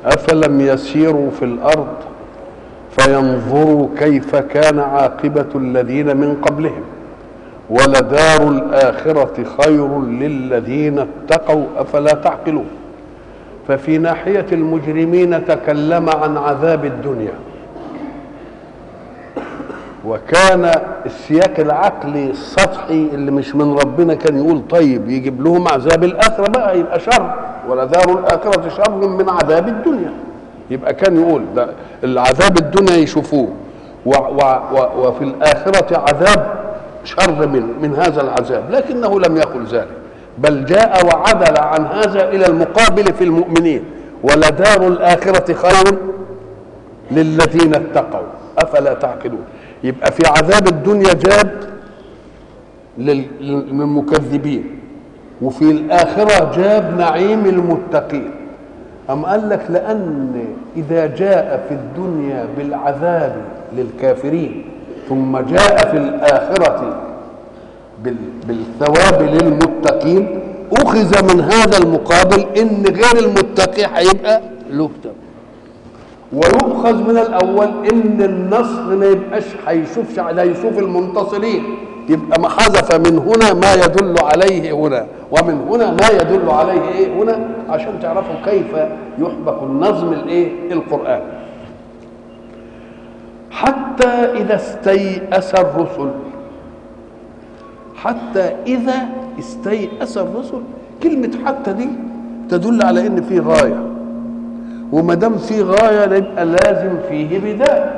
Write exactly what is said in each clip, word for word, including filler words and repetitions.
أفلم يسيروا في الأرض فينظروا كيف كان عاقبة الذين من قبلهم ولدار الآخرة خير للذين اتقوا أفلا تعقلون. ففي ناحية المجرمين تكلم عن عذاب الدنيا، وكان السياق العقلي السطحي اللي مش من ربنا كان يقول طيب يجيب لهم عذاب الآخرة بقى يبقى شر، ولدار الآخرة شر من عذاب الدنيا، يبقى كان يقول ده العذاب الدنيا يشوفوه و و و وفي الآخرة عذاب شر من من هذا العذاب، لكنه لم يقل ذلك، بل جاء وعدل عن هذا إلى المقابل في المؤمنين، ولدار الآخرة خير للذين اتقوا أفلا تعقلون. يبقى في عذاب الدنيا جاب للمكذبين، وفي الآخرة جاب نعيم المتقين. أم قال لك لأن إذا جاء في الدنيا بالعذاب للكافرين ثم جاء في الآخرة بالثواب للمتقين، أخذ من هذا المقابل إن غير المتقي هيبقى له ثواب، ويؤخذ من الأول إن النصر ما يبقاش هيشوفش لا يشوف المنتصرين، يبقى ما حذف من هنا ما يدل عليه هنا، ومن هنا ما يدل عليه ايه هنا، عشان تعرفوا كيف يحبك النظم الايه القرآن. حتى إذا استيأس الرسل، حتى إذا استيأس الرسل، كلمة حتى دي تدل على إن في غاية، وما دام في غاية يبقى لازم فيه بداية.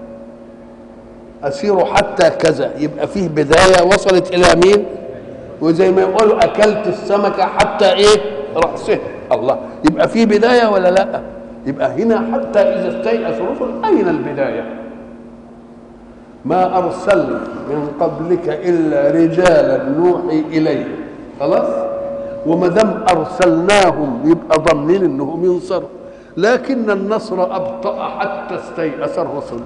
أسيروا حتى كذا، يبقى فيه بداية وصلت إلى مين؟ وزي ما يقولوا أكلت السمكة حتى إيه؟ رأسها. الله، يبقى فيه بداية ولا لأ؟ يبقى هنا حتى إذا استيأس الرسل، أين البداية؟ ما أرسلنا من قبلك إلا رجالا نوحي إليه، خلاص؟ وما دام أرسلناهم يبقى ضامنين إنهم ينصروا، لكن النصر أبطأ حتى استيأس الرسل.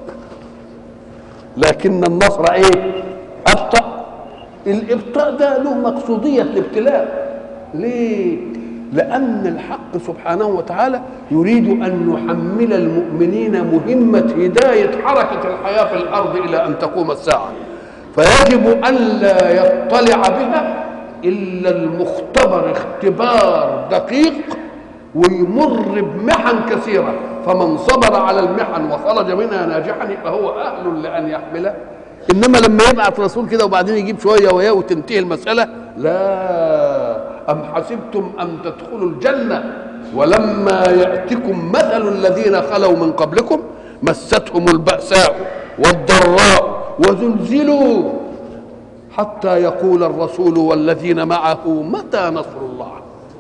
لكن النصر ايه؟ أبطأ. الإبطاء ده له مقصودية الابتلاء. ليه؟ لأن الحق سبحانه وتعالى يريد أن يحمل المؤمنين مهمة هداية حركة الحياة في الأرض إلى أن تقوم الساعة، فيجب أن لا يطلع بها إلا المختبر اختبار دقيق ويمر بمحن كثيرة، فمن صبر على المحن وخرج منها ناجحا يبقى هو أهل لأن يحمله. إنما لما يبعث رسول كده وبعدين يجيب شوية وياه وتنتهي المسألة، لا. أم حسبتم أن تدخلوا الجنة ولما يأتكم مثل الذين خلوا من قبلكم مستهم البأساء والضراء وزلزلوا حتى يقول الرسول والذين معه متى نصر الله.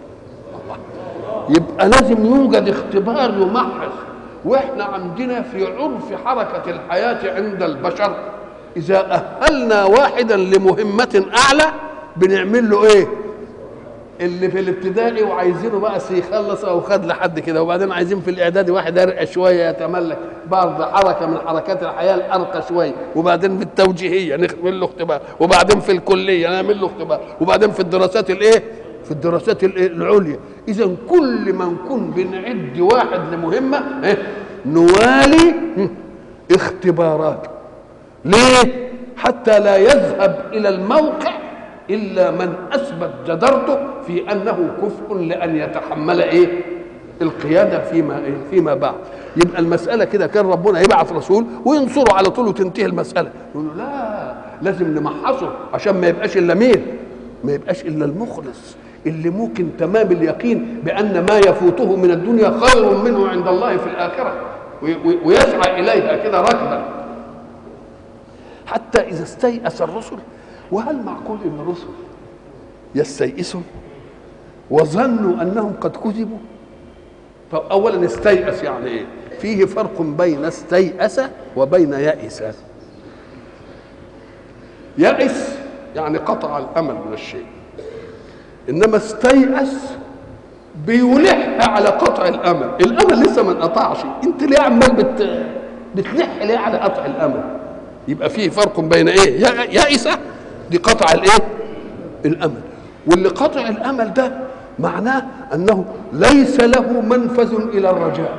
يبقى لازم يوجد اختبار يمحص. واحنا عندنا في عرف حركة الحياة عند البشر إذا أهلنا واحدا لمهمة أعلى بنعمل له إيه؟ اللي في الابتدائي وعايزينه بقى يخلص أو خد لحد كده، وبعدين عايزين في الإعدادي واحد أرقى شوية يتملك بعض حركة من حركات الحياة الأرقى شوية، وبعدين في التوجيهية نعمل له اختبار، وبعدين في الكلية نعمل له اختبار، وبعدين في الدراسات الإيه؟ في الدراسات العليا. إذا كل ما نكون بنعد واحد لمهمة إيه؟ نوالي اختبارات. ليه؟ حتى لا يذهب إلى الموقع إلا من أثبت جدارته في أنه كفء لأن يتحمل إيه؟ القيادة فيما إيه؟ فيما بعد. يبقى المسألة كده كان ربنا يبعث رسول وينصره على طول وتنتهي المسألة، يقول له لا، لازم نمحصه عشان ما يبقاش إلا مين؟ ما يبقاش إلا المخلص اللي ممكن تمام اليقين بأن ما يفوته من الدنيا خير منه عند الله في الآخرة، ويسعى إليها كده ركبا. حتى إذا استيأس الرسل، وهل معقول أن الرسل يستيئسوا وظنوا أنهم قد كذبوا؟ فأولا استيأس يعني إيه؟ فيه فرق بين استيأس وبين يأس. يأس يعني قطع الأمل من الشيء، إنما استيأس بيلح على قطع الأمل. الأمل لسه ما انقطعش، أنت ليه عمال بت... بتلح ليه على قطع الأمل؟ يبقى فيه فرق بين إيه؟ يأس دي قطع الإيه؟ الأمل، واللي قطع الأمل ده معناه انه ليس له منفذ الى الرجاء،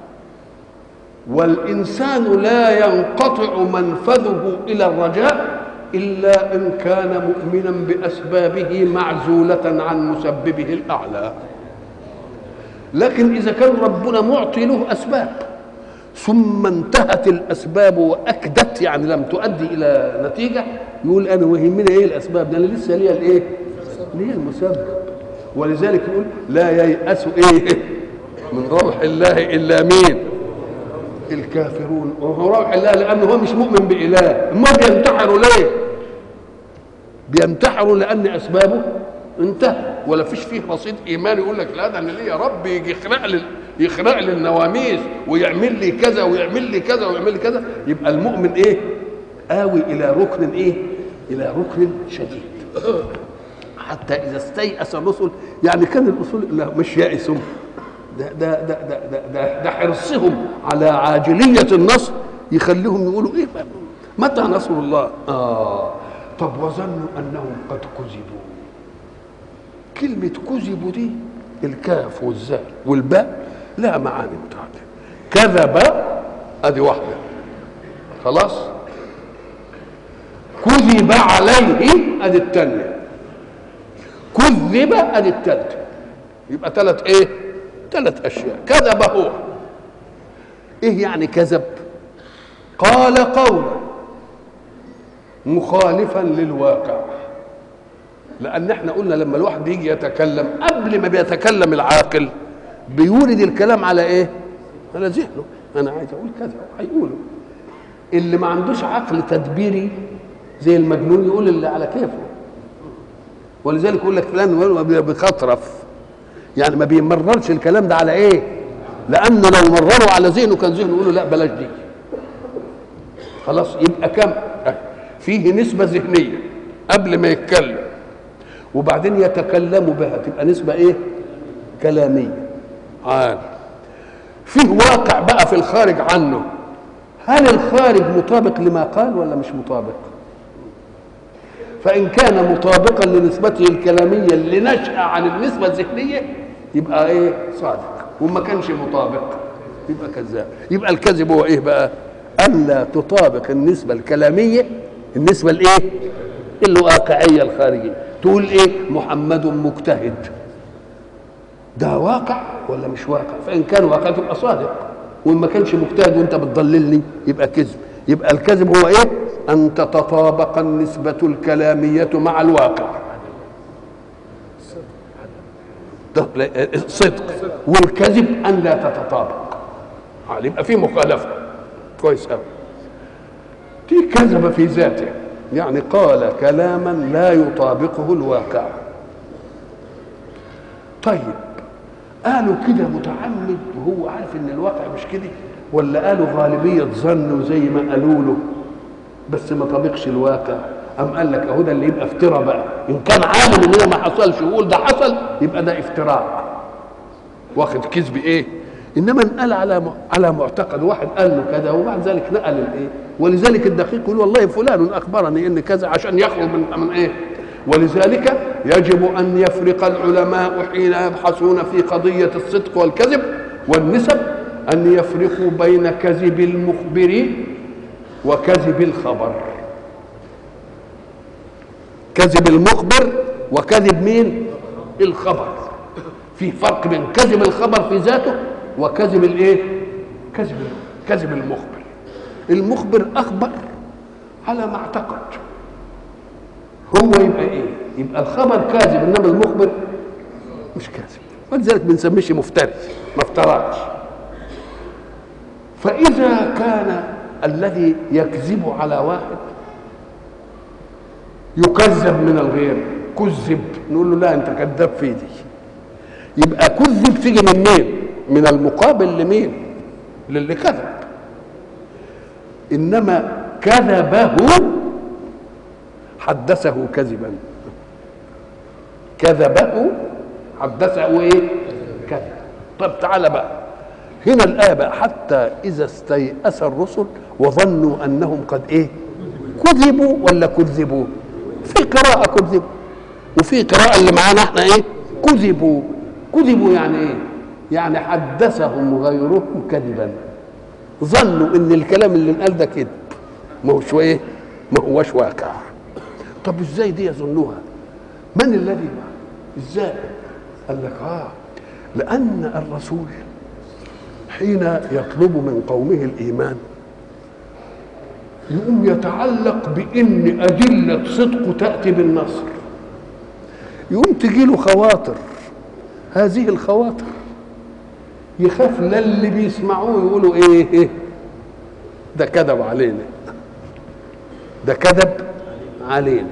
والانسان لا ينقطع منفذه الى الرجاء الا ان كان مؤمنا باسبابه معزوله عن مسببه الاعلى. لكن اذا كان ربنا معطي له اسباب ثم انتهت الاسباب واكدت، يعني لم تؤدي الى نتيجه، يقول انا ويهمني ايه الاسباب ده، انا لسه ليا الايه؟ ليا المسبب. ولذلك يقول لا ييأس ايه من روح الله الا مين؟ الكافرون. وهو روح الله لانه هو مش مؤمن باله. ما بينتحروا ليه؟ بينتحروا لان اسبابه انتهى ولا فيش فيه رصيد ايمان يقول لك لا ده انا ليه يا رب يجي يخرق لي يخرق لي النواميس ويعمل لي كذا ويعمل لي كذا ويعمل لي كذا. يبقى المؤمن ايه؟ آوي الى ركن ايه؟ الى ركن شديد. حتى اذا استيأس الرسل، يعني كان الرسل لا مش يائسوا، ده ده ده ده ده, ده, ده حرصهم على عاجليه النصر يخليهم يقولوا ايه متى نصر الله؟ اه طب وظنوا انهم قد كذبوا. كلمه كذبوا دي الكاف والزاء والباء لها معاني متعدده. كذب ادي واحده خلاص، كذب عليه ادي الثانيه، كذب ادي الثالثه. يبقى ثلاث ايه؟ ثلاث اشياء. كذب هو ايه يعني كذب؟ قال قولا مخالفا للواقع. لان احنا قلنا لما الواحد يجي يتكلم قبل ما بيتكلم العاقل بيورد الكلام على ايه؟ على ذهنه. انا عايز اقول كذا هيقوله. اللي ما عندوش عقل تدبيري زي المجنون يقول اللي على كيفه. ولذلك يقول لك فلان بيخطرف، يعني ما بيمررش الكلام ده على ايه؟ لانه لو مرره على ذهنه كان ذهنه يقول له لا بلاش دي. خلاص يبقى كم؟ فيه نسبه ذهنيه قبل ما يتكلم وبعدين يتكلم بها، تبقى نسبه ايه؟ كلاميه. عال فيه واقع بقى في الخارج عنه. هل الخارج مطابق لما قال ولا مش مطابق؟ فإن كان مطابقا لنسبته الكلامية اللي نشأ عن النسبة الذهنية يبقى ايه؟ صادق. وما كانش مطابق يبقى كذاب. يبقى الكذب هو ايه بقى؟ ألا تطابق النسبة الكلامية النسبة الايه؟ الواقعية الخارجية. تقول ايه؟ محمد مجتهد، ده واقع ولا مش واقع؟ فإن كان واقع تبقى صادق، وإن ما كانش مجتهد وأنت بتضللني يبقى كذب. يبقى الكذب هو إيه؟ أن تتطابق النسبة الكلامية مع الواقع. صدق. والكذب أن لا تتطابق. يبقى في مخالفة. كويس أوي. دي كذب في ذاته، يعني قال كلاما لا يطابقه الواقع. طيب قالوا كده متعمد وهو عارف ان الواقع مش كده، ولا قالوا غالبيه ظن زي ما قالوا له بس ما طابقش الواقع؟ ام قال لك اهو ده اللي يبقى افتراء بقى. ان كان عالم ان ده ما حصلش ويقول ده حصل يبقى ده افتراء واخد كذب ايه. انما انقل على على معتقد واحد قال له كذا وبعد ذلك نقل الايه. ولذلك الدقيق يقول والله فلان اخبرني ان كذا عشان يخرج من من ايه. ولذلك يجب أن يفرق العلماء حين يبحثون في قضية الصدق والكذب والنسب، أن يفرقوا بين كذب المخبر وكذب الخبر. كذب المخبر وكذب مين؟ الخبر. في فرق بين كذب الخبر في ذاته وكذب الايه؟ كذب كذب المخبر. المخبر أخبر على ما اعتقد، هو يبقى ايه؟ يبقى الخبر كاذب، انما المخبر مش كاذب. ولذلك بنسميه مفتري، ما افتراش. فاذا كان الذي يكذب على واحد يكذب من الغير، كذب، نقول له لا انت كذاب في دي. يبقى كذب تيجي من مين؟ من المقابل لمين؟ للي كذب. انما كذبه حدثه كذبا، كذبه حدثه ايه؟ كذب. طب تعالى بقى هنا الآية بقى حتى إذا استيأس الرسل وظنوا أنهم قد ايه؟ كذبوا ولا كذبوا؟ في قراءة كذبوا وفي قراءة اللي معانا احنا ايه؟ كذبوا. كذبوا يعني ايه؟ يعني حدثهم غيرهم كذبا، ظنوا ان الكلام اللي انقال ده كذب، ما هوش ايه؟ ما هوش واقع. طب ازاي دي يظنوها؟ من الذي؟ ازاي؟ قال لك اه لان الرسول حين يطلب من قومه الايمان يقوم يتعلق بان ادله صدقه تاتي بالنصر، يقوم تجي له خواطر، هذه الخواطر يخاف لا اللي بيسمعوه يقولوا ايه, إيه ده كذب علينا، ده كذب علينا.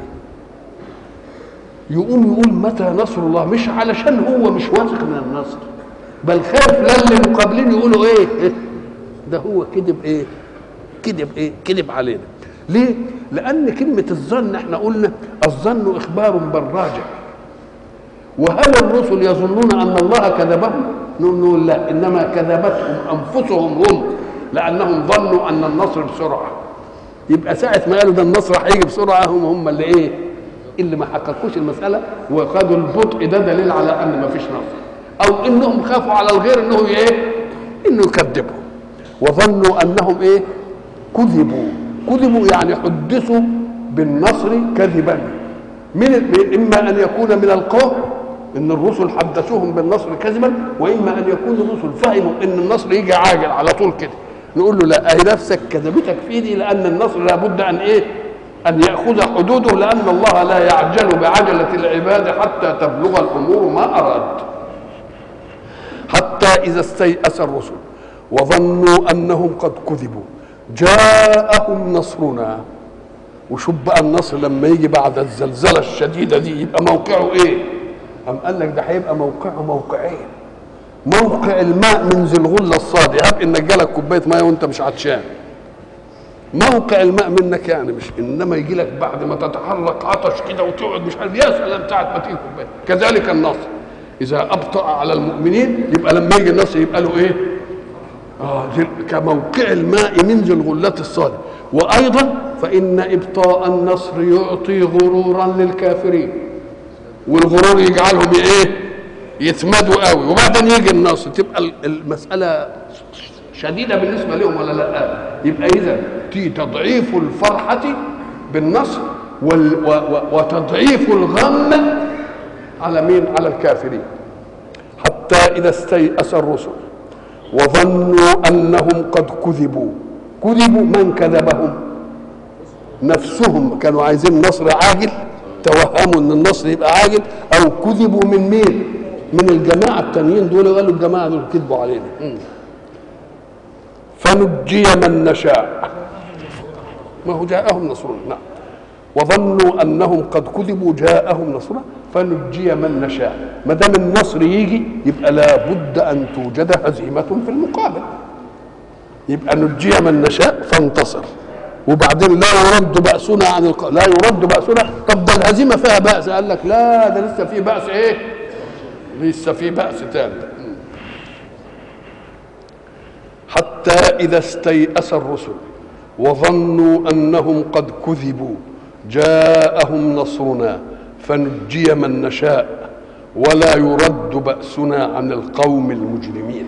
يقوم يقول متى نصر الله، مش علشان هو مش واثق من النصر، بل خاف لا اللي مقابلين يقولوا ايه, إيه ده هو كذب ايه كذب ايه كذب علينا. ليه؟ لان كلمه الظن احنا قلنا الظن اخبار بالراجع، وهل الرسل يظنون ان الله كذبهم؟ نقول لا، انما كذبتهم انفسهم هم، لانهم ظنوا ان النصر بسرعه. يبقى ساعه ما قالوا ده النصر هيجي بسرعه هم هم اللي ايه؟ اللي ما حققوش المساله وخدوا البطء، ده دليل على ان ما فيش نصر، او انهم خافوا على الغير انه ايه؟ انه يكذبهم، وظنوا انهم ايه؟ كذبوا. كذبوا يعني حدثوا بالنصر كذبا، من اما ان يكون من القوم ان الرسل حدثوهم بالنصر كذبا، واما ان يكون الرسل فهموا ان النصر يجي عاجل على طول كده. نقول له لا، اهي نفسك كذبتك في دي، لان النصر لابد ان ايه؟ ان ياخذ حدوده، لان الله لا يعجل بعجله العباد حتى تبلغ الامور ما اراد. حتى اذا استيأس الرسل وظنوا انهم قد كذبوا جاءهم نصرنا. وشوف بقى النصر لما يجي بعد الزلزله الشديده دي يبقى موقعه ايه؟ قام قال لك ده هيبقى موقعه موقعين. موقع الماء من ذي الغله الصادي، هب انك جالك كوبايه ميه وانت مش عطشان، موقع الماء منك يعني، مش انما يجي لك بعد ما تتحرك عطش كده وتقعد مش عارف، يا سلام ساعه ما تيجي كوبايه. كذلك النصر اذا ابطأ على المؤمنين يبقى لما يجي النصر يبقى له ايه؟ اه كموقع الماء من ذي الغله الصادي. وايضا فان ابطاء النصر يعطي غرورا للكافرين، والغرور يجعلهم ايه؟ يتمدوا قوي، وبعدين يجي النصر تبقى المساله شديده بالنسبه لهم ولا لا؟ يبقى اذا في تضعيف الفرحه بالنصر وتضعيف الغم على مين؟ على الكافرين. حتى اذا استيأس الرسل وظنوا انهم قد كذبوا. كذبوا من كذبهم؟ نفسهم، كانوا عايزين نصر عاجل، توهموا ان النصر يبقى عاجل، او كذبوا من مين؟ من الجماعه التانيين دول، قالوا الجماعه دول كذبوا علينا. فنجي من نشاء، ما هو جاءهم نصرنا. نعم. وظنوا انهم قد كذبوا جاءهم نصرنا فنجي من نشاء. ما دام النصر يجي يبقى لابد ان توجد هزيمه في المقابل، يبقى نجي من نشاء فانتصر. وبعدين لا يرد بأسنا عن الق... لا يرد بأسنا. طب ده الهزيمه فيها بأس، قال لك لا، ده لسه في بأس ايه؟ لسه في بأس تاني. حتى إذا استيأس الرسل وظنوا أنهم قد كذبوا جاءهم نصرنا فنجي من نشاء ولا يرد بأسنا عن القوم المجرمين.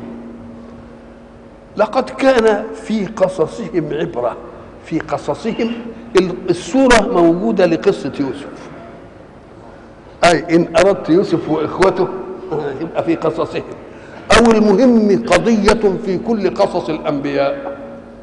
لقد كان في قصصهم عبرة. في قصصهم الصورة موجودة لقصة يوسف، أي إن أردت يوسف وإخوته يبقى في قصصهم، أو المهم قضية في كل قصص الأنبياء.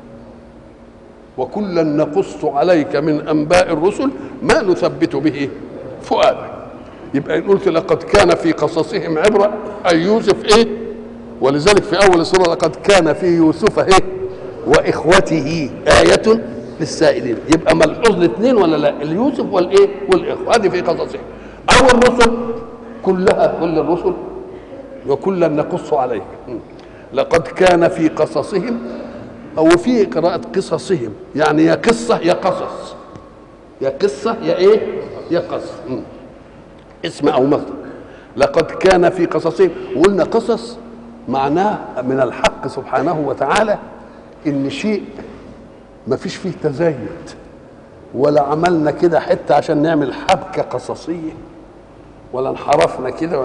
وكلا نقص عليك من أنباء الرسل ما نثبت به فؤادك. يبقى إن قلت لقد كان في قصصهم عبرة أي يوسف إيه؟ ولذلك في أول السورة لقد كان في يوسف إيه؟ وإخوته آية للسائلين. يبقى ملحوظ الاثنين ولا لا؟ اليوسف والإيه؟ والإخوة. هذه في قصصهم. أو الرسل كلها، كل الرسل وكلا نقص عليك. لقد كان في قصصهم، أو في قراءة قصصهم، يعني يا قصة يا قصص، يا قصة يا إيه؟ يا قصص، اسم أو مصدر. لقد كان في قصصهم. وقلنا قصص معناه من الحق سبحانه وتعالى إن شيء ما فيش فيه تزايد، ولا عملنا كده حتى عشان نعمل حبكة قصصية، ولا انحرفنا كده.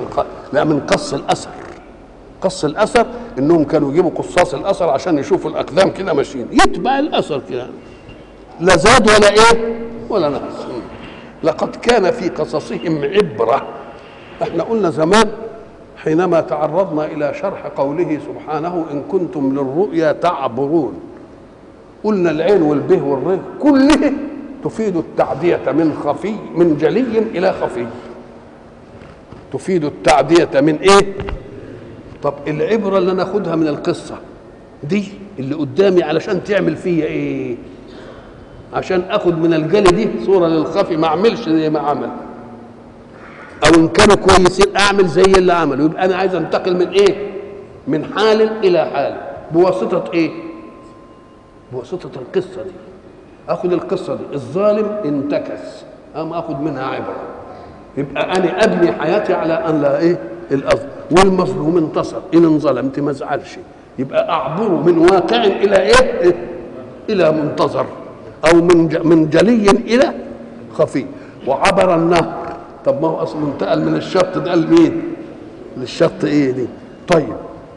لا، من قص الاثر. قص الاثر انهم كانوا يجيبوا قصاص الاثر عشان يشوفوا الاقدام كده ماشيين، يتبع الاثر كده، لا زاد ولا ايه ولا نقص. لقد كان في قصصهم عبره. احنا قلنا زمان حينما تعرضنا الى شرح قوله سبحانه ان كنتم للرؤيا تعبرون، قلنا العين والبه والره كله تفيد التعدية من خفي من جلي الى خفي، تفيد التعدية من ايه؟ طب العبرة اللي انا اخدها من القصة دي اللي قدامي علشان تعمل فيا ايه؟ عشان اخد من الجلي دي صورة للخفي، ما اعملش زي ما عمل، او ان كانوا كويسين اعمل زي اللي عملوا. يبقى انا عايز انتقل من ايه؟ من حال الى حال بواسطة ايه؟ بواسطة القصة دي. اخد القصة دي، الظالم انتكس اما اخد منها عبرة، يبقى انا ابني حياتي على ان لا ايه الأرض، والمظلوم انتصر، ان انظلمت ما ازعلش، يبقى اعبر من واقع الى ايه, إيه؟ الى منتظر، او من من جلي الى خفي. وعبر النهر، طب ما هو اصلا انتقل من الشط ده لمين؟ للشط ايه دي؟ طيب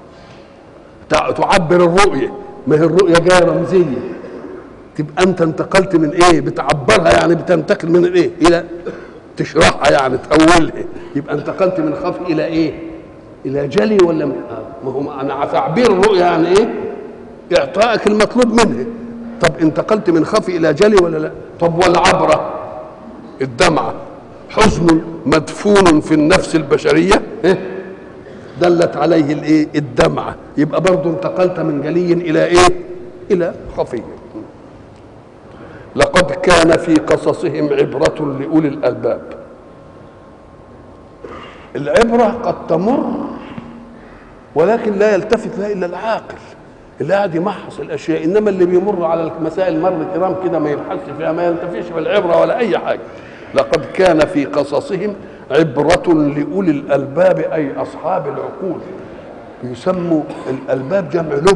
تعبر الرؤيه، ما هي الرؤيه جايه رمزيه، تبقى انت انتقلت من ايه؟ بتعبرها يعني بتنتقل من الايه الى تشرحها يعني تأولها، يبقى انتقلت من خفي الى ايه؟ الى جلي ولا من آه. ما هو انا تعبير الرؤيه يعني ايه؟ اعطائك المطلوب منه. طب انتقلت من خفي الى جلي ولا لا؟ طب والعبره الدمعه حزن مدفون في النفس البشريه إيه؟ دلت عليه الايه؟ الدمعه، يبقى برضه انتقلت من جلي الى ايه؟ الى خفي. لقد كان في قصصهم عبرة لأولي الألباب. العبرة قد تمر ولكن لا يلتفت لها إلا العاقل اللي قاعد يمحص الأشياء، إنما اللي بيمر على المسائل مر الكرام كده ما يبحثش فيها، ما يلتفتش بالعبرة ولا أي حاجة. لقد كان في قصصهم عبرة لأولي الألباب أي أصحاب العقول. يسموا الألباب جمع لب،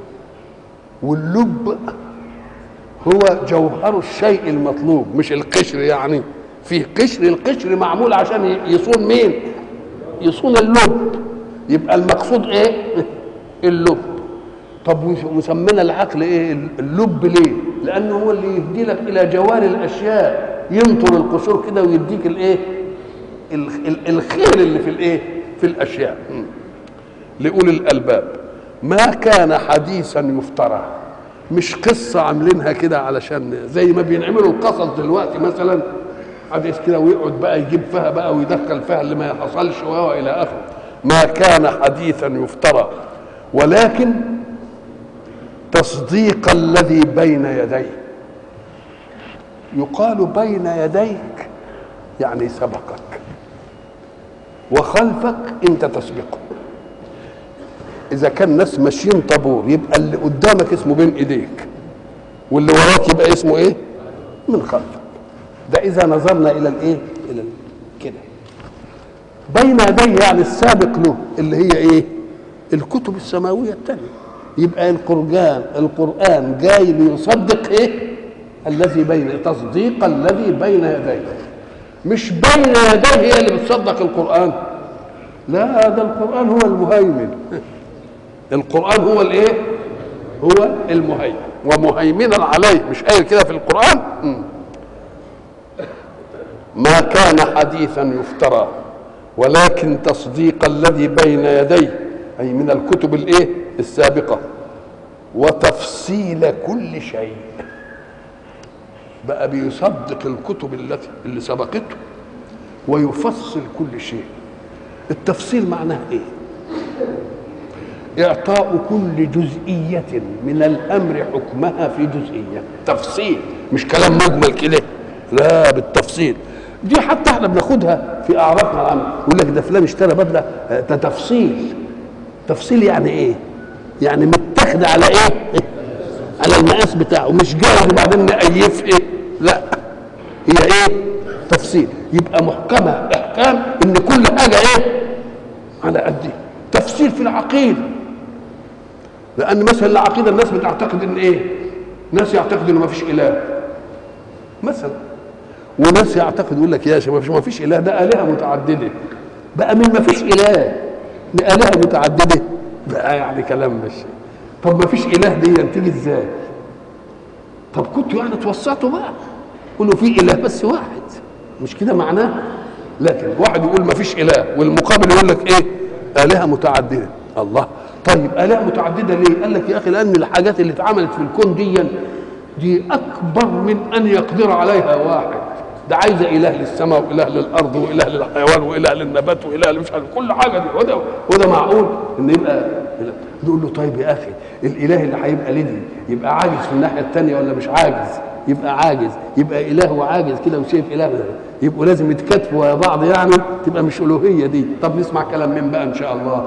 واللب هو جوهر الشيء المطلوب مش القشر، يعني فيه قشر، القشر معمول عشان يصون مين؟ يصون اللب، يبقى المقصود ايه؟ اللب. طب وسمينا العقل ايه؟ اللب ليه؟ لانه هو اللي يهدي لك الى جوار الاشياء، ينطر القشور كده ويديك الايه؟ الخير اللي في الايه؟ في الاشياء. لأولي الالباب ما كان حديثا يفترى، مش قصه عاملينها كده علشان زي ما بينعملوا القصص دلوقتي مثلا حديث كده ويقعد بقى يجيب فيها بقى ويدخل فيها اللي ما حصلش والى اخره. ما كان حديثا يفترى ولكن تصديق الذي بين يديه. يقال بين يديك يعني سبقك، وخلفك انت تسبقه. اذا كان ناس ماشيين طابور يبقى اللي قدامك اسمه بين ايديك، واللي وراك يبقى اسمه ايه؟ من خلفك. ده اذا نظرنا الى الايه؟ الى كده بين يديه يعني السابق له، اللي هي ايه؟ الكتب السماويه الثانيه. يبقى القرآن القرآن جاي ليصدق ايه؟ الذي بين، تصديق الذي بين يديه، مش بين يديه هي اللي بتصدق القرآن، لا ده القرآن هو المهيمن. القرآن هو الايه؟ هو المهيمن ومهيمنا عليه، مش قايل كده في القرآن؟ ما كان حديثا يفترى ولكن تصديق الذي بين يديه أي من الكتب الايه؟ السابقة، وتفصيل كل شيء. بقى بيصدق الكتب التي اللي سبقته ويفصل كل شيء. التفصيل معناه ايه؟ إعطاء كل جزئية من الأمر حكمها في جزئية. تفصيل مش كلام مجمل كده، لا بالتفصيل. دي حتى احنا بناخدها في أعرافنا العامة، يقول لك ده فلان اشترى بدلة، ده تفصيل. تفصيل يعني إيه؟ يعني متاخد على إيه؟ على المقاس بتاعه، مش جاهز وبعدين نقيف إيه؟ لا، هي إيه؟ تفصيل. يبقى محكمة إحكام إن كل حاجة إيه؟ على قد إيه؟ تفصيل في العقيدة، لأن مثلا العقيدة الناس بتعتقد إن إيه؟ ناس يعتقد إنه ما فيش إله مثلا، وناس يعتقد يقول لك يا شباب ما فيش إله، ده آلهة متعددة. بقى من ما فيش اله لآلهة متعدده بقى يعني كلام ماشي. طب ما فيش اله دي تيجي ازاي؟ طب كنتوا يعني توسطوا بقى قولوا في اله بس واحد، مش كده معناه؟ لكن واحد يقول ما فيش اله والمقابل يقول لك ايه؟ آلهة متعدده. الله، طيب آلهة متعدده ليه؟ قال لك يا اخي لان الحاجات اللي اتعملت في الكون دي دي اكبر من ان يقدر عليها واحد. ده عايزه اله للسماء واله للارض واله للحيوان واله للنبات واله مش عارف كل حاجه دي، وده وده معقول ان يبقى؟ نقول له طيب يا اخي الاله اللي هيبقى لدي يبقى عاجز في الناحيه الثانيه ولا مش عاجز؟ يبقى عاجز، يبقى اله وعاجز كده وشايف اله ده. يبقوا لازم يتكاتفوا يا بعض يعني، تبقى مش الوهيه دي. طب نسمع كلام مين بقى ان شاء الله؟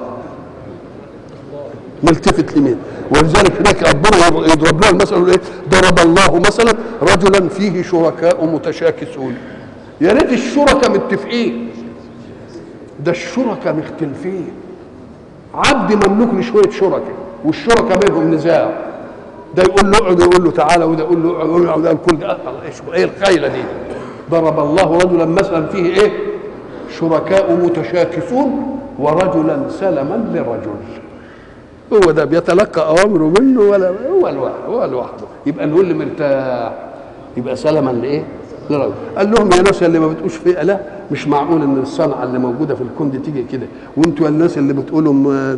نلتفت لمين؟ ولذلك هناك ربنا يضرب لنا المثل يقول ايه؟ ضرب الله مثلا رجلا فيه شركاء متشاكسون. يا ريت الشركاء متفقين، ده الشركاء مختلفين. عبد مملوك لشويه شركاء والشركاء بينهم نزاع، ده يقول له اقعد ويقول له تعالى، وده يقول له اقعد وده الكل ده ايه الخيله دي؟ ضرب الله رجلا مثلا فيه ايه؟ شركاء متشاكسون ورجلا سلما لرجل. هو ده بيتلقى اوامره منه ولا هو لوحده؟ هو لوحده. يبقى نقول اللي مرتاح يبقى سلما لايه؟ لرجل. قال لهم يا ناس اللي ما بتقولش في اله، مش معقول ان الصنعه اللي موجوده في الكون دي تيجي كده، وانتوا الناس اللي بتقولوا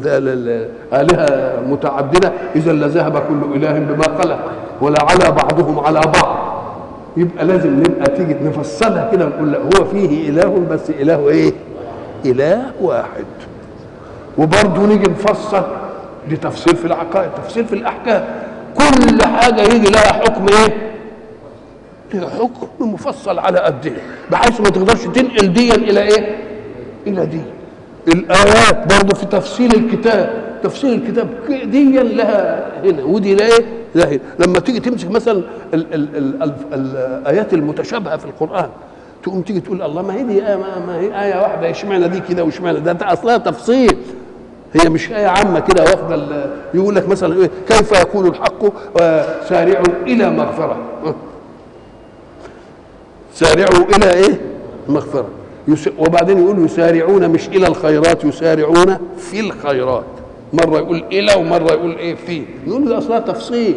الهه متعدده، اذا لذهب كل اله بما خلق ولا على بعضهم على بعض. يبقى لازم نبقى تيجي نفصلها كده ونقول لا، هو فيه اله بس اله ايه؟ اله واحد. وبرضه نيجي نفصل، دي تفصيل في العقائد، تفصيل في الاحكام. كل حاجه يجي لها حكم ايه؟ لها حكم مفصل على قدها، بحيث ما تقدرش تنقل ديا الى ايه؟ الى دي. الايات برضه في تفصيل الكتاب، تفصيل الكتاب ديا لها هنا ودي لها ايه؟ لها هنا. لما تيجي تمسك مثلا ال ال ال ال الايات المتشابهه في القران، تقوم تيجي تقول الله ما هي دي آية، ما هي ايه واحده، اشمعنى دي كده واشمعنى ده؟ ده اصلها تفصيل، هي مش آية عامة كده واخدة. يقول لك مثلا إيه؟ كيف يكون الحق سارعوا إلى مغفرة، سارعوا إلى إيه؟ مغفرة. وبعدين يقول يسارعون مش إلى الخيرات، يسارعون في الخيرات. مرة يقول إلى ومرة يقول إيه في. يقول ده أصلها تفصيل،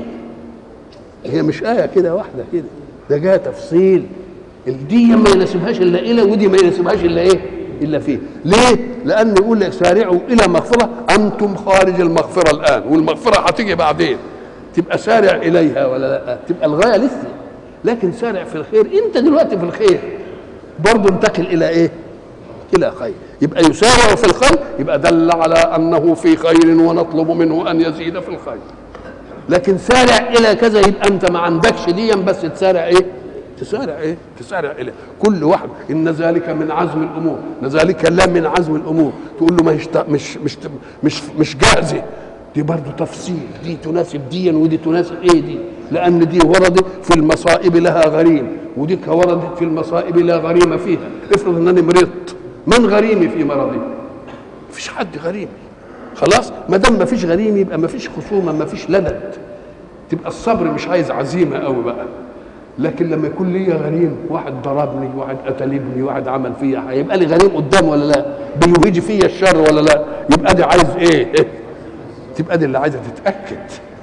هي مش آية كده واحدة كده، ده جاء تفصيل. دي ما يناسبهاش إلا إلى، ودي ما يناسبهاش إلا إيه؟ إلا فيه. ليه؟ لأنه يقول لك سارعوا إلى مغفرة، أنتم خارج المغفرة الآن، والمغفرة هتيجي بعدين، تبقى سارع إليها ولا لا؟ تبقى الغاية لسه، لكن سارع في الخير. أنت دلوقتي في الخير برضه انتقل إلى إيه؟ إلى خير. يبقى يسارع في الخير، يبقى دل على أنه في خير ونطلب منه أن يزيد في الخير. لكن سارع إلى كذا يبقى أنت ما عندكش ديا، بس تسارع إيه؟ تسارع ايه؟ تسارع اليه. كل واحد ان ذلك من عزم الامور، ان ذلك لا من عزم الامور. تقول له ما مش مش مش مش, مش جاهزه، دي برضه تفصيل، دي تناسب ديا ودي تناسب ايه دي، لان دي وردت في المصائب لها غريم، ودي وردت في المصائب لا غريم فيها. افرض انني مرضت، من غريمي في مرضي؟ مفيش حد غريم. خلاص، ما دام ما فيش غريم يبقى ما فيش خصومه، ما فيش لدد، تبقى الصبر مش عايز عزيمه قوي بقى. لكن لما يكون لي غريم، واحد ضربني، واحد قتل ابني، واحد عمل فيا، هيبقى لي غريم قدام ولا لا؟ بيوهج فيا الشر ولا لا؟ يبقى دي عايز ايه؟ إيه؟ تبقى دي اللي عايزه تتاكد.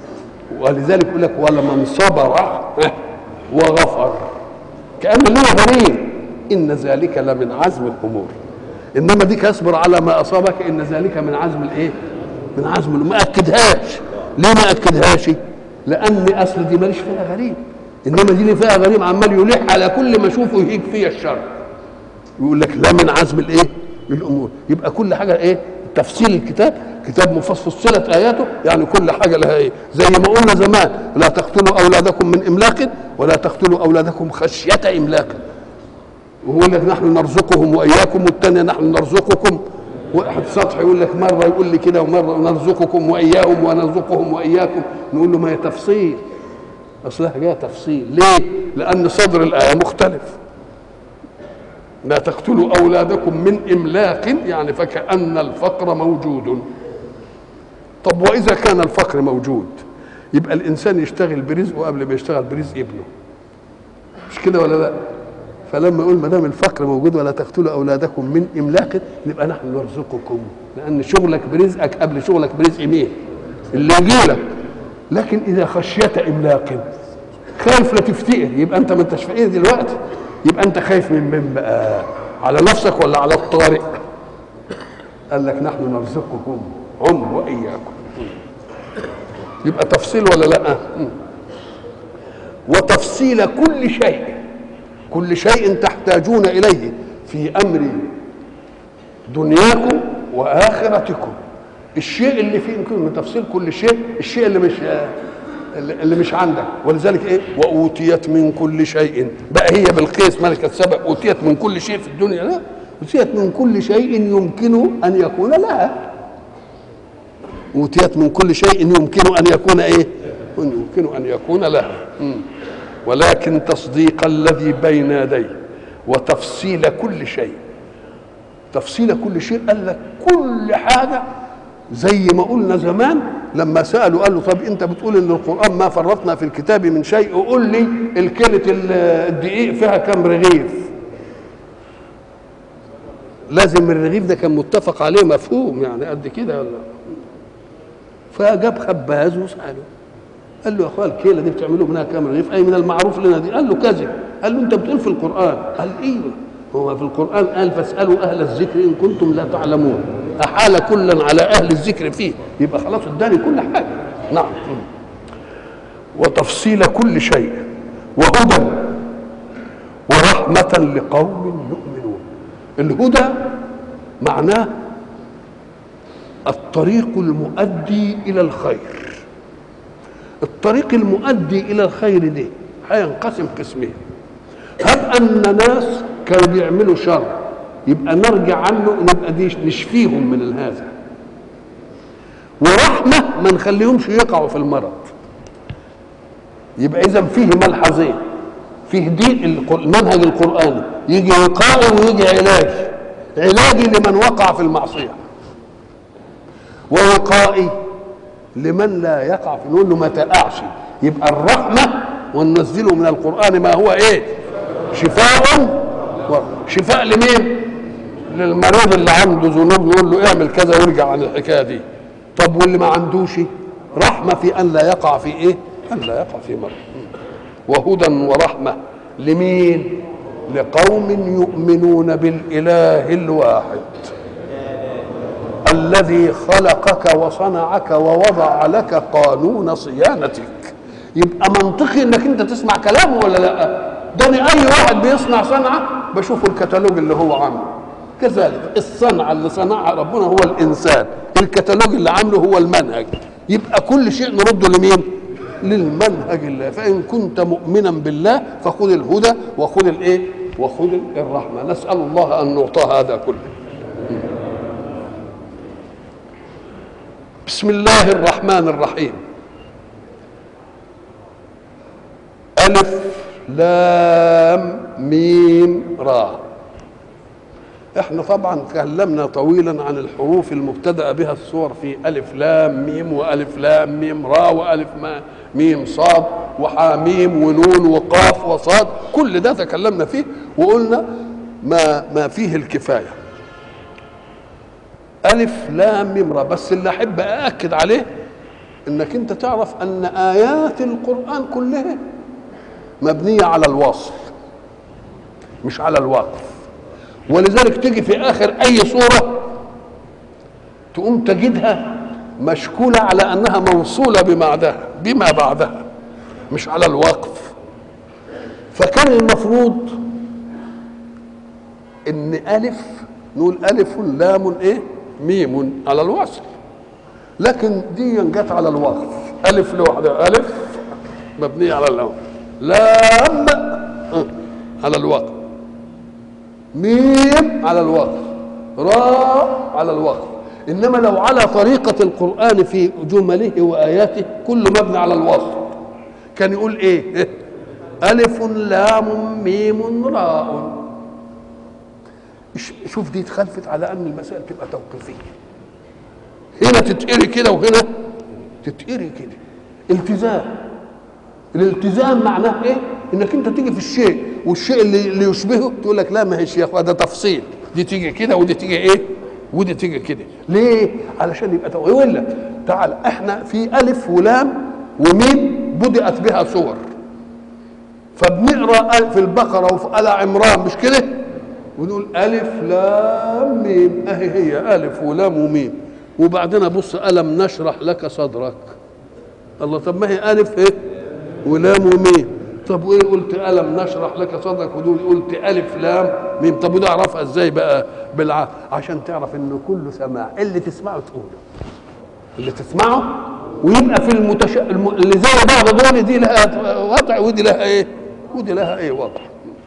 ولذلك يقول لك ولمن صبر وغفر كأن له غريم، ان ذلك لمن عزم الامور. انما ديك اصبر على ما اصابك، ان ذلك من عزم الايه؟ من عزم الامور. ما اكدهاش. ليه ما اكدهاش؟ لان اصل دي ماليش فيها غريم، انما دي اللي فيها غريم عمال يلح على كل ما اشوفه يهيج فيها الشر. يقول لك لا من عزم الايه؟ الامور. يبقى كل حاجه ايه؟ تفصيل الكتاب، كتاب مفصلت اياته، يعني كل حاجه لها ايه؟ زي ما قلنا زمان لا تقتلوا اولادكم من املاق ولا تقتلوا اولادكم خشيه املاق. وهو لك نحن نرزقهم واياكم، والثانيه نحن نرزقكم. واحد سطح يقول لك مره يقول لي كده ومره نرزقكم واياهم ونرزقهم واياكم. نقول له ما هي تفصيل، اصلها جايه تفصيل. ليه؟ لان صدر الايه مختلف. لا تقتلوا اولادكم من املاق، يعني فكأن الفقر موجود. طب واذا كان الفقر موجود يبقى الانسان يشتغل برزقه قبل ما يشتغل برزق ابنه، مش كده ولا لا؟ فلما يقول ما دام الفقر موجود ولا تقتلوا اولادكم من املاق نبقى نحن نرزقكم، لان شغلك برزقك قبل شغلك برزق مين؟ اللي يجيلك. لكن اذا خشيت املاق خايف لا تفتقر، يبقى انت ما انتش فقير دلوقتي، يبقى انت خايف من من بقى؟ على نفسك ولا على الطارئ؟ قال لك نحن نرزقكم هم واياكم. يبقى تفصيل ولا لا؟ وتفصيل كل شيء، كل شيء تحتاجون اليه في امر دنياكم واخرتكم. الشيء اللي فيه يمكن من تفصيل كل شيء، الشيء اللي مش اللي مش عندك. ولذلك ايه؟ واوتيت من كل شيء، بقى هي بالقيس ملكه سبأ اوتيت من كل شيء في الدنيا؟ لا، اوتيت من كل شيء يمكن ان يكون لها. اوتيت من كل شيء يمكن ان يكون ايه؟ يمكن ان يكون لها. م. ولكن تصديق الذي بين يديه وتفصيل كل شيء. تفصيل كل شيء قال لك كل حاجه، زي ما قلنا زمان لما سالوا قال له طب انت بتقول ان القران ما فرطنا في الكتاب من شيء، قول لي الكيلة الدقيق فيها كم رغيف؟ لازم الرغيف ده كان متفق عليه مفهوم، يعني قد كده ولا؟ فجاب خباز وساله قال له يا اخويا الكيله دي بتعملوا منها كام رغيف؟ اي من المعروف لنا دي؟ قال له كذب. قال له انت بتقول في القران؟ قال ايوه، هو في القران قال فاسالوا اهل الذكر ان كنتم لا تعلمون، احال كلا على اهل الذكر فيه، يبقى خلاص اداني كل حاجه. نعم. وتفصيل كل شيء وهدى ورحمه لقوم يؤمنون. الهدى معناه الطريق المؤدي الى الخير. الطريق المؤدي الى الخير دي هينقسم قسمين. هل ان ناس كانوا بيعملوا شر يبقى نرجع عنه نبقى دي نشفيهم من هذا، ورحمه ما نخليهمش يقعوا في المرض. يبقى اذا فيه ملحظين، فيه دين المنهج القراني يجي وقائي ويجي علاج. علاجي لمن وقع في المعصيه، ووقائي لمن لا يقع في، نقول له ما تقعش. يبقى الرحمه وننزله من القران ما هو ايه؟ شفاء. شفاء لمين؟ للمريض اللي عنده ذنوب نقول له اعمل كذا وارجع عن الحكايه دي. طب واللي ما عندوش؟ رحمه في ان لا يقع في ايه؟ ان لا يقع في مرض. وهدى ورحمه لمين؟ لقوم يؤمنون بالاله الواحد الذي خلقك وصنعك ووضع لك قانون صيانتك. يبقى منطقي انك انت تسمع كلامه ولا لا؟ ده اي واحد بيصنع صنعه بشوفه الكتالوج اللي هو عامله، كذلك الصنعه اللي صنعها ربنا هو الانسان، الكتالوج اللي عامله هو المنهج. يبقى كل شيء نرده لمين؟ للمنهج الله. فان كنت مؤمنا بالله فخذ الهدى وخذ الايه؟ وخذ الرحمه. نسال الله ان نعطى هذا كله. بسم الله الرحمن الرحيم. ألف لام ميم را. احنا طبعا تكلمنا طويلا عن الحروف المبتدأ بها السور في ألف لام ميم وألف لام ميم را وألف ميم صاد وحاميم ونون وقاف وصاد، كل ده تكلمنا فيه وقلنا ما ما فيه الكفاية. ألف لام ميم را، بس اللي أحب أأكد عليه إنك أنت تعرف أن آيات القرآن كلها مبنية على الوصل مش على الوقف. ولذلك تيجي في آخر أي سورة تقوم تجدها مشكولة على أنها موصولة بما بما بعدها مش على الوقف. فكان المفروض إن ألف نقول ألف لام إيه ميم على الوصل، لكن دي جت على الوقف. ألف لوحدها، ألف مبنية على اللام، لام على الوقف، ميم على الوقف، راء على الوقف. إنما لو على طريقة القرآن في جمله وآياته كله مبني على الوصل كان يقول إيه؟ ألف لام ميم راء. شوف دي اتخلفت على أن المسائل تبقى توقيفية، هنا تتقري كده وهنا تتقري كده. التزام. الالتزام معناه ايه؟ انك انت تيجي في الشيء والشيء اللي, اللي يشبهه تقول لك لا ما هيش يا اخويا ده تفصيل، دي تيجي كده ودي تيجي ايه ودي تيجي كده. ليه؟ علشان يبقى تو... يقول لك تعال احنا في الف ولام وميم بدأت بها صور، فبنقرا في البقره وفي آل عمران مش كده ونقول الف لام ميم، اهي هي الف ولام وميم، وبعدين ابص الم نشرح لك صدرك. الله، طب ما هي الف ايه ولام وميم، طب وايه قلت الم نشرح لك صدرك ودول قلت الف لام ميم؟ طب وده اعرفها ازاي بقى؟ بالع عشان تعرف انه كله سماع، اللي تسمعه تقوله، اللي تسمعه ويبقى في المتش... الم... اللي زي بعض دول دي لها وضع ودي لها ايه ودي لها ايه وضع.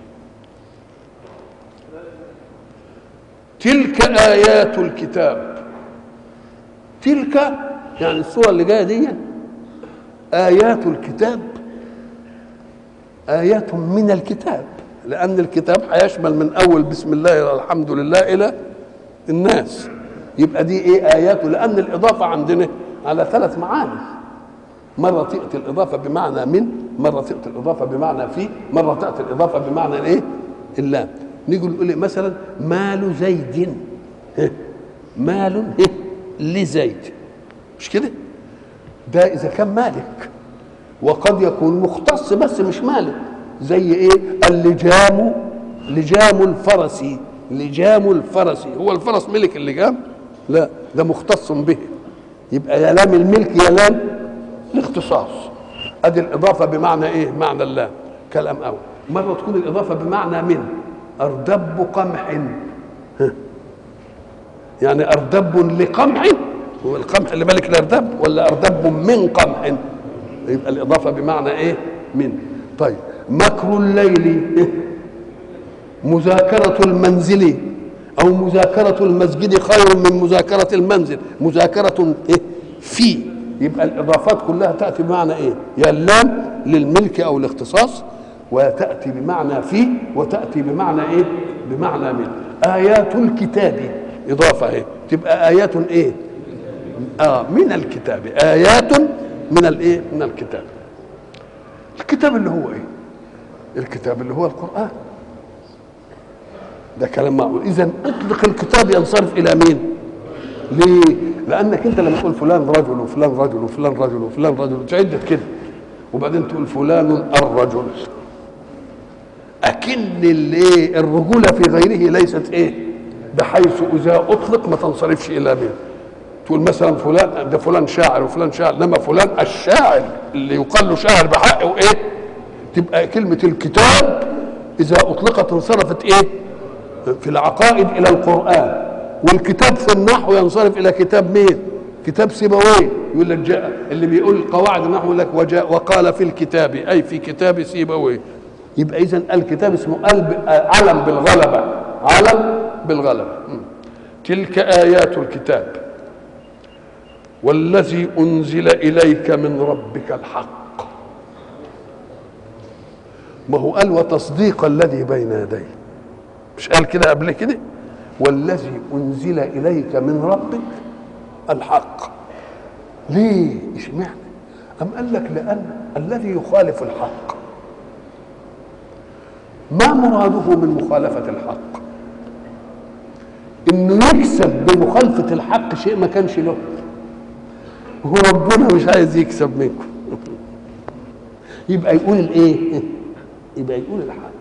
تلك آيات الكتاب، تلك يعني الصورة اللي جاية دي آيات الكتاب، آيات من الكتاب، لأن الكتاب هيشمل من أول بسم الله إلى الحمد لله إلى الناس، يبقى دي إيه آياته، لأن الإضافة عندنا على ثلاث معاني، مرة تأتي الإضافة بمعنى من، مرة تأتي الإضافة بمعنى في، مرة تأتي الإضافة بمعنى الإيه؟ اللام. نيجي نقول إيه مثلا مال زيد، مال لزيد، مش كده؟ ده إذا كان مالك، وقد يكون مختص بس مش مالك، زي إيه؟ اللجام، لجام الفرس، لجام الفرس، هو الفرس ملك اللجام؟ لا، ده مختص به، يبقى يا لام الملك يا لام الاختصاص. ادي الاضافه بمعنى ايه؟ معنى اللام، كلام اول. مره تكون الاضافه بمعنى من، اردب قمح، يعني اردب لقمح، هو القمح اللي ملك الاردب، ولا اردب من قمح؟ يبقى الاضافه بمعنى ايه؟ من. طيب مكر الليل، مذاكره المنزل او مذاكره المسجد خير من مذاكره المنزل، مذاكره ايه؟ في، يبقى الاضافات كلها تاتي بمعنى ايه؟ يا اللام للملك او الاختصاص، وتاتي بمعنى في، وتاتي بمعنى ايه؟ بمعنى من. ايات الكتاب اضافه ايه؟ تبقى ايات ايه؟ اه من الكتاب، ايات من الايه؟ من الكتاب. الكتاب اللي هو ايه؟ الكتاب اللي هو القرآن، ده كلام معقول. اذا اطلق الكتاب ينصرف الى مين؟ ليه؟ لانك انت لما تقول فلان رجل وفلان رجل وفلان رجل وفلان رجل تعدت كده، وبعدين تقول فلان الرجل، اكن الايه؟ الرجوله في غيره ليست ايه؟ بحيث اذا اطلق ما تنصرفش الى مين؟ تقول مثلا فلان ده فلان شاعر وفلان شاعر، انما فلان الشاعر اللي يقال له شاعر بحقه ايه؟ تبقى كلمه الكتاب اذا اطلقت انصرفت ايه؟ في العقائد الى القرآن، والكتاب في النحو ينصرف الى كتاب مين؟ كتاب سيبويه. يقول لك جاء اللي بيقول قواعد النحو يقول لك وجاء وقال في الكتاب، اي في كتاب سيبويه. يبقى اذا الكتاب اسمه قلب علم بالغلبه، علم بالغلبه. تلك ايات الكتاب والذي انزل اليك من ربك الحق. ما هو قال وتصديق الذي بين يديه، مش قال كده قبل كده؟ والذي انزل اليك من ربك الحق. ليه؟ اشمعنى؟ أم قال لك لأن الذي يخالف الحق ما مراده من مخالفة الحق؟ إنه يكسب بمخالفة الحق شيء ما كانش له. هو ربنا مش عايز يكسب منكم يبقى يقول الإيه؟ يبقى يقول الحق.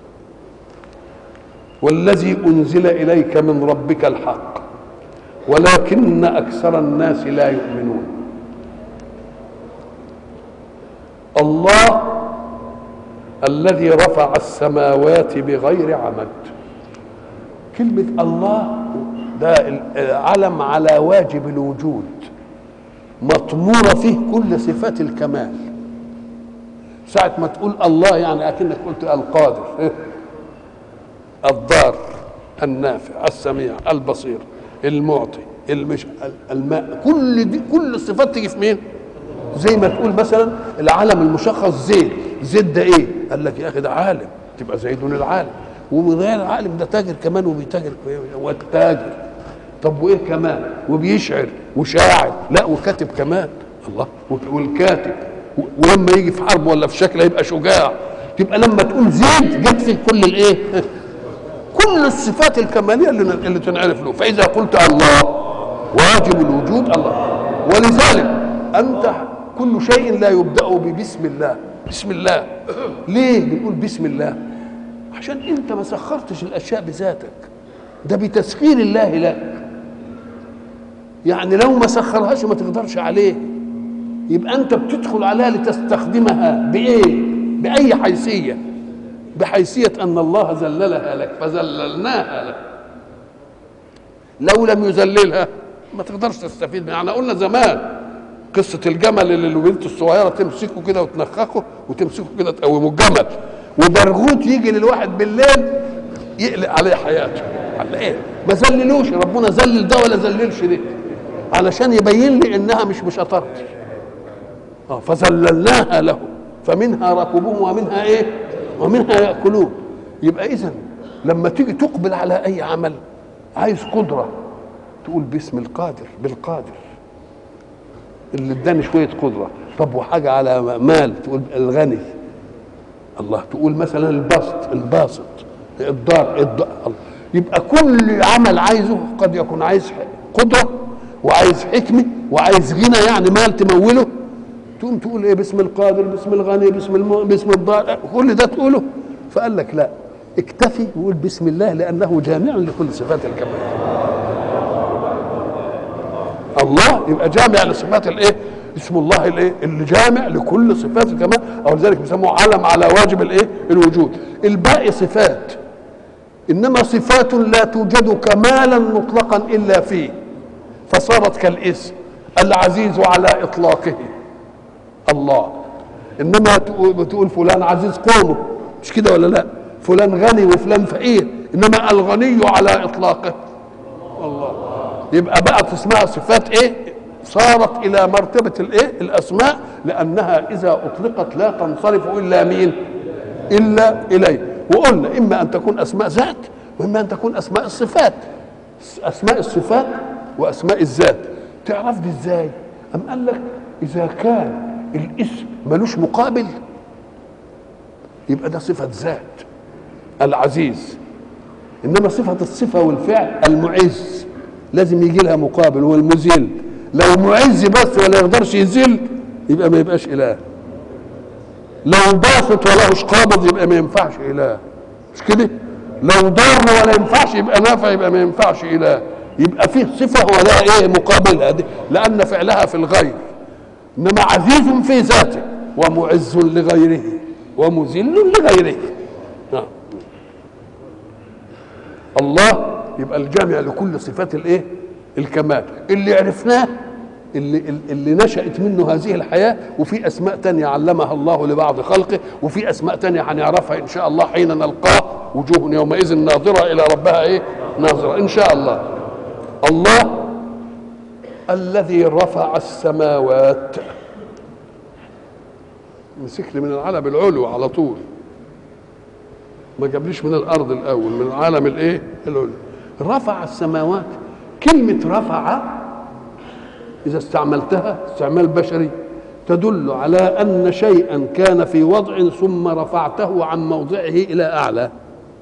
والذي أنزل إليك من ربك الحق ولكن أكثر الناس لا يؤمنون. الله الذي رفع السماوات بغير عمد. كلمة الله ده علم على واجب الوجود، مطمورة فيه كل صفات الكمال. ساعة ما تقول الله يعني أكنك قلت القادر، الضار، النافع، السميع، البصير، المعطي، المش... الماء، كل دي كل الصفات تيجي في مين؟ زي ما تقول مثلا العالم المشخص زيد، زيد ده ايه؟ قال لك يا اخي ده عالم، تبقى زيد العالم. وغير العالم ده تاجر كمان وبيتاجر والتاجر. طب وايه كمان؟ وبيشعر وشاعر، لا وكاتب كمان. الله، والكاتب ولما يجي في حرب ولا في شكل يبقى شجاع. تبقى لما تقول زيد جت في كل الايه كل الصفات الكماليه اللي اللي تنعرف له. فاذا قلت الله واجب الوجود الله. ولذلك انت كل شيء لا يبدا ببسم الله. بسم الله ليه بنقول بسم الله؟ عشان انت ما سخرتش الاشياء بذاتك، ده بتسخير الله لك. يعني لو ما سخرهاش ما تقدرش عليه، يبقى انت بتدخل عليها لتستخدمها بايه؟ باي حيثيه؟ بحيثيه ان الله ذللها لك فذللناها لك. لو لم يذللها ما تقدرش تستفيد منها. يعني قلنا زمان قصه الجمل اللي البنت الصغيره تمسكه كده وتنخخه وتمسكه كده تقومه الجمل، وبرغوت يجي للواحد بالليل يقلق عليه حياته. على ايه؟ ما ذللوش ربنا، ذلل ده ولا ذللش ده، علشان يبين لي انها مش بشطارتي. اه فذللناها له فمنها ركوبهم ومنها ايه؟ ومنها ياكلون. يبقى اذا لما تيجي تقبل على اي عمل عايز قدره، تقول باسم القادر، بالقادر اللي اداني شويه قدره. طب وحاجه على مال تقول الغني الله، تقول مثلا البسط الباسط الدار الدار. يبقى كل عمل عايزه قد يكون عايز قدره وعايز حكمه وعايز غنى، يعني مال تموله، تقوم تقول ايه؟ باسم القادر، باسم الغني، باسم الم... باسم الضار، كل ده تقوله. فقال لك لا، اكتفي وقول بسم الله لانه جامع لكل صفات الكمال. الله يبقى جامع لصفات الايه؟ اسم الله الايه؟ اللي جامع لكل صفات الكمال، او لذلك بيسموه علم على واجب الايه؟ الوجود. الباقي صفات، انما صفات لا توجد كمالا مطلقا الا فيه، فصارت كالاسم العزيز على اطلاقه الله. انما تقول فلان عزيز قومه، مش كده ولا لا؟ فلان غني وفلان فقير، انما الغني على اطلاقه الله. يبقى بقت اسمها صفات ايه؟ صارت الى مرتبه الايه؟ الاسماء، لانها اذا اطلقت لا تنصرف الا مين؟ الا اليه. وقلنا اما ان تكون اسماء ذات واما ان تكون اسماء الصفات. اسماء الصفات واسماء الذات تعرف دي ازاي؟ ام قال لك اذا كان الاسم ملوش مقابل يبقى ده صفه ذات العزيز، انما صفه الصفه والفعل المعز لازم يجي لها مقابل، والمذل لو معز بس ولا يقدرش يذل يبقى ما يبقاش اله. لو باسط ولهش قابض يبقى ما ينفعش اله، مش كده؟ لو ضار ولا ينفعش يبقى نافع، يبقى ما ينفعش اله. يبقى فيه صفه ولا ايه مقابلها دي، لان فعلها في الغير. انما عزيز في ذاته ومعز لغيره ومذل لغيره. نعم. الله يبقى الجامع لكل صفات الايه؟ الكمال اللي عرفناه، اللي اللي نشأت منه هذه الحياة. وفي أسماء تانية علمها الله لبعض خلقه، وفي أسماء تانية هنعرفها إن شاء الله حين نلقاه. وجوه يومئذ ناظرة إلى ربها إيه؟ ناظرة إن شاء الله. الله الذي رفع السماوات، مسكني من العالم العلو على طول، ما جابليش من الأرض الأول، من العالم الإيه؟ العلو. رفع السماوات، كلمة رفع إذا استعملتها استعمال بشري تدل على أن شيئا كان في وضع ثم رفعته عن موضعه إلى أعلى.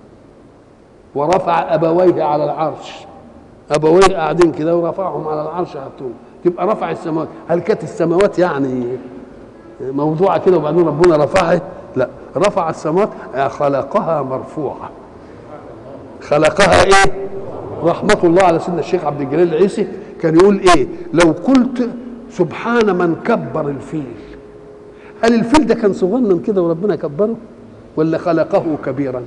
ورفع أبويه على العرش، أبويه قاعدين كده ورفعهم على العرش حطوه، تبقى رفع السماوات. هل كانت السماوات يعني موضوعة كده وبعدين ربنا رفعها؟ لا، رفع السماوات خلقها مرفوعة. خلقها إيه؟ رحمة الله على سيدنا الشيخ عبد الجليل العيسي كان يقول ايه؟ لو قلت سبحان من كبر الفيل، هل الفيل ده كان صغنن كده وربنا كبره ولا خلقه كبيرا؟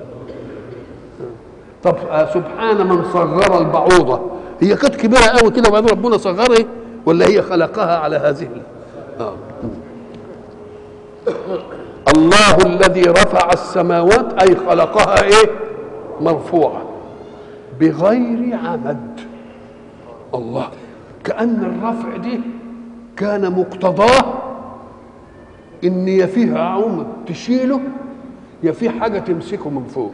طب سبحان من صغر البعوضة، هي كانت كبيرة قوي كده وبعدين ربنا صغرها ولا هي خلقها على هذه؟ آه. الله الذي رفع السماوات أي خلقها ايه؟ مرفوعة بغير عمد. الله، كأن الرفع دي كان مقتضاه ان يا فيه عمد تشيله يا فيه حاجة تمسكه من فوق.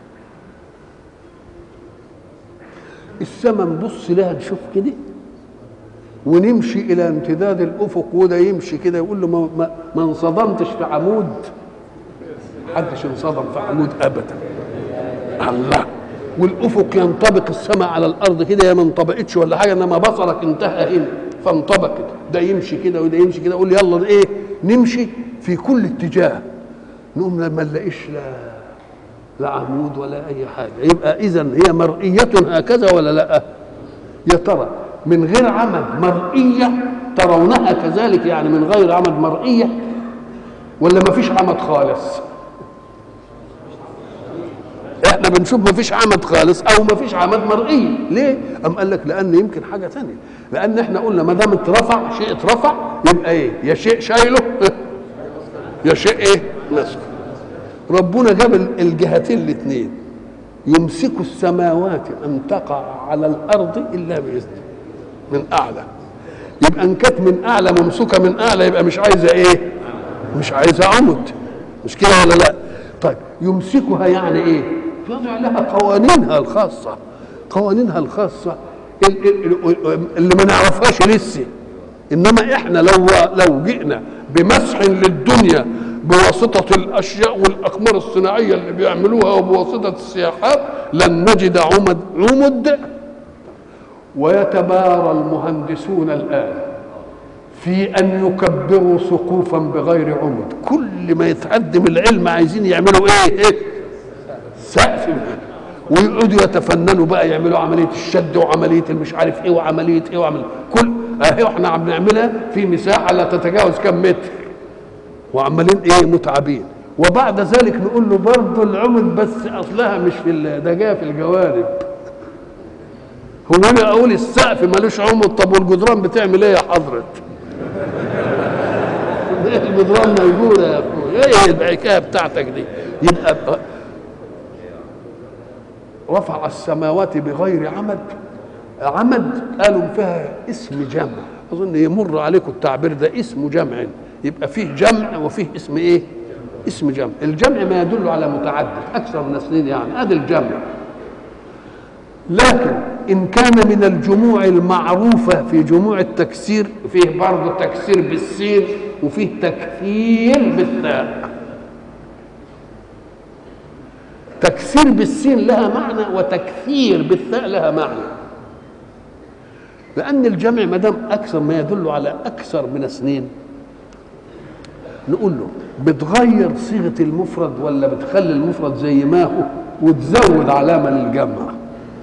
السماء نبص لها نشوف كده ونمشي الى امتداد الافق، وده يمشي كده يقول له ما, ما, ما انصدمتش في عمود. محدش انصدم في عمود ابدا. الله. والافق ينطبق السماء على الارض كده، يا ما انطبقتش ولا حاجه، انما بصرك انتهى هنا فانطبقت، ده يمشي كده وده يمشي كده، قول يلا ايه نمشي في كل اتجاه، نقوم ما نلاقيش لا لا عمود ولا اي حاجه. يبقى اذا هي مرئيه هكذا ولا لا؟ يا ترى من غير عمد مرئيه ترونها كذلك، يعني من غير عمد مرئيه، ولا ما فيش عمد خالص؟ احنا بنشوف ما فيش عمد خالص او ما فيش عمد مرئيه. ليه؟ ام قال لك لان يمكن حاجه ثانيه، لان احنا قلنا ما دام اترفع شيء اترفع يبقى ايه؟ يا شيء شايله يا شيء ايه؟ ماسكه. ربنا جاب الجهتين الاثنين، يمسك السماوات ان تقع على الارض الا باذنه من اعلى. يبقى ان كانت من اعلى ممسوكه من اعلى يبقى مش عايزه ايه؟ مش عايزه عمد، مش كده ولا لا؟ طيب يمسكها يعني ايه؟ يضع لها قوانينها الخاصه، قوانينها الخاصه اللي ما نعرفهاش لسه. انما احنا لو لو جئنا بمسح للدنيا بواسطه الاشياء والاقمار الصناعيه اللي بيعملوها وبواسطه السياحات لن نجد عمد عمد. ويتبارى المهندسون الان في ان يكبروا سقوفا بغير عمد، كل ما يتقدم العلم عايزين يعملوا ايه؟ ايه؟ سقف، ويقعدوا يتفننوا بقى يعملوا عمليه الشد وعمليه المش عارف ايه وعمليه ايه وعمليه كل اهي احنا عم نعملها في مساحه لا تتجاوز كم متر، وعمالين ايه؟ متعبين. وبعد ذلك نقول له برضه العمد بس اصلها مش في ده، جايه في الجوانب. هو انا اقول السقف ملوش عمد، طب والجدران بتعمل ايه يا حضرة؟ الجدران موجوده يا اخويا، ايه الحكايه بتاعتك دي؟ يبقى رفع السماوات بغير عمد. عمد قالوا فيها اسم جمع، اظن يمر عليكم التعبير ده، اسم جمع. يبقى فيه جمع وفيه اسم ايه؟ اسم جمع. الجمع ما يدل على متعدد اكثر من اثنين، يعني ادي الجمع. لكن ان كان من الجموع المعروفه في جموع التكسير، فيه برضه تكسير بالسين وفيه تكثير بالثاء. تكسير بالسين لها معنى وتكثير بالثاء لها معنى، لأن الجمع ما دام أكثر ما يدل على أكثر من اثنين نقول له بتغير صيغة المفرد ولا بتخلي المفرد زي ما هو وتزود علامة للجمع.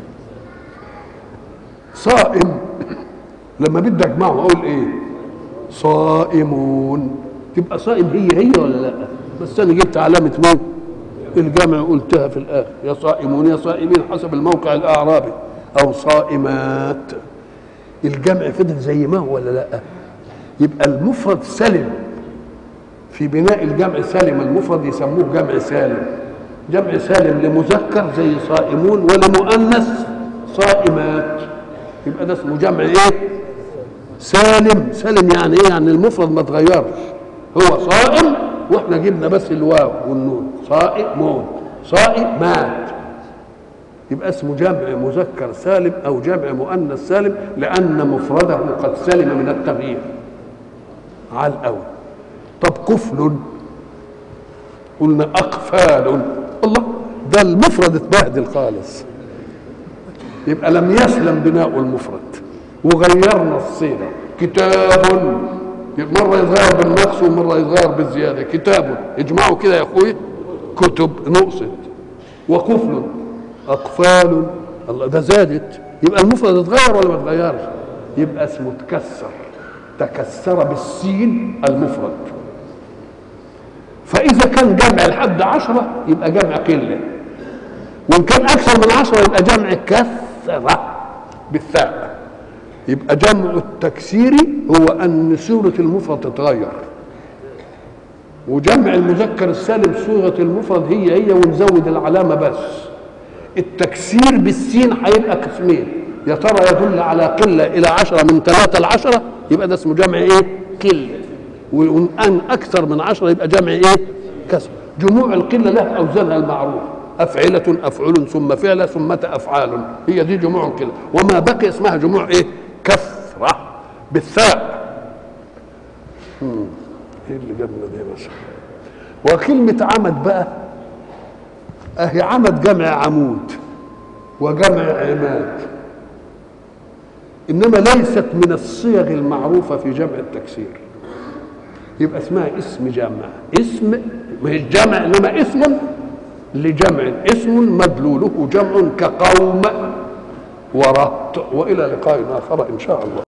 صائم لما بدي أجمعه أقول إيه؟ صائمون، تبقى صائم هي هي ولا لا؟ بس أنا جبت علامة مين؟ الجمع قلتها في الآخر، يا صائمون يا صائمين حسب الموقع الأعرابي، أو صائمات. الجمع فضل زي ما هو ولا لا؟ يبقى المفرد سلم في بناء الجمع، سلم المفرد يسموه جمع سالم. جمع سالم لمذكر زي صائمون ولمؤنث صائمات، يبقى ده اسمه جمع ايه؟ سالم. سالم يعني ايه؟ يعني المفرد ما اتغيرش، هو صائم واحنا جبنا بس الواو والنون، صائمون صائمات، يبقى اسمه جمع مذكر سالم او جمع مؤنث سالم، لان مفرده قد سلم من التغيير على الاول. طب قفل قلنا اقفال، الله ده المفرد اتبهدل خالص، يبقى لم يسلم بناء المفرد وغيرنا الصيغه. كتاب مره يتغير بالنقص ومره يتغير بالزياده. كتاب اجمعوا كده يا اخوي، كتب نقصت. وقفل اقفال، الله ده زادت، يبقى المفرد اتغير ولا ما اتغيرش؟ يبقى اسمه تكسر، تكسر بالسين المفرد. فاذا كان جمع لحد عشرة يبقى جمع قله، وان كان اكثر من عشرة يبقى جمع كثره بالثاء. يبقى جمع التكسير هو ان صيغه المفرد تتغير، وجمع المذكر السالم صيغه المفرد هي هي ونزود العلامه بس. التكسير بالسين هيبقى قسمين، يا ترى يدل على قله الى عشرة من ثلاثه لعشرة يبقى ده اسمه جمع ايه؟ قله، وان اكثر من عشرة يبقى جمع ايه؟ كسر. جموع القله لها اوزانها المعروف، افعله افعل ثم فعل ثم افعال، هي دي جموع القله. وما بقي اسمها جموع ايه؟ كثره بالثاء. ايه اللي جابنا ده بس؟ وكلمة عمد بقى أهي عمد جمع عمود وجمع عماد، إنما ليست من الصيغ المعروفة في جمع التكسير، يبقى اسمها اسم جمع، اسم مش جمع إنما اسم لجمع، اسم مدلوله جمع كقوم ورهط. وإلى لقاء آخر إن شاء الله.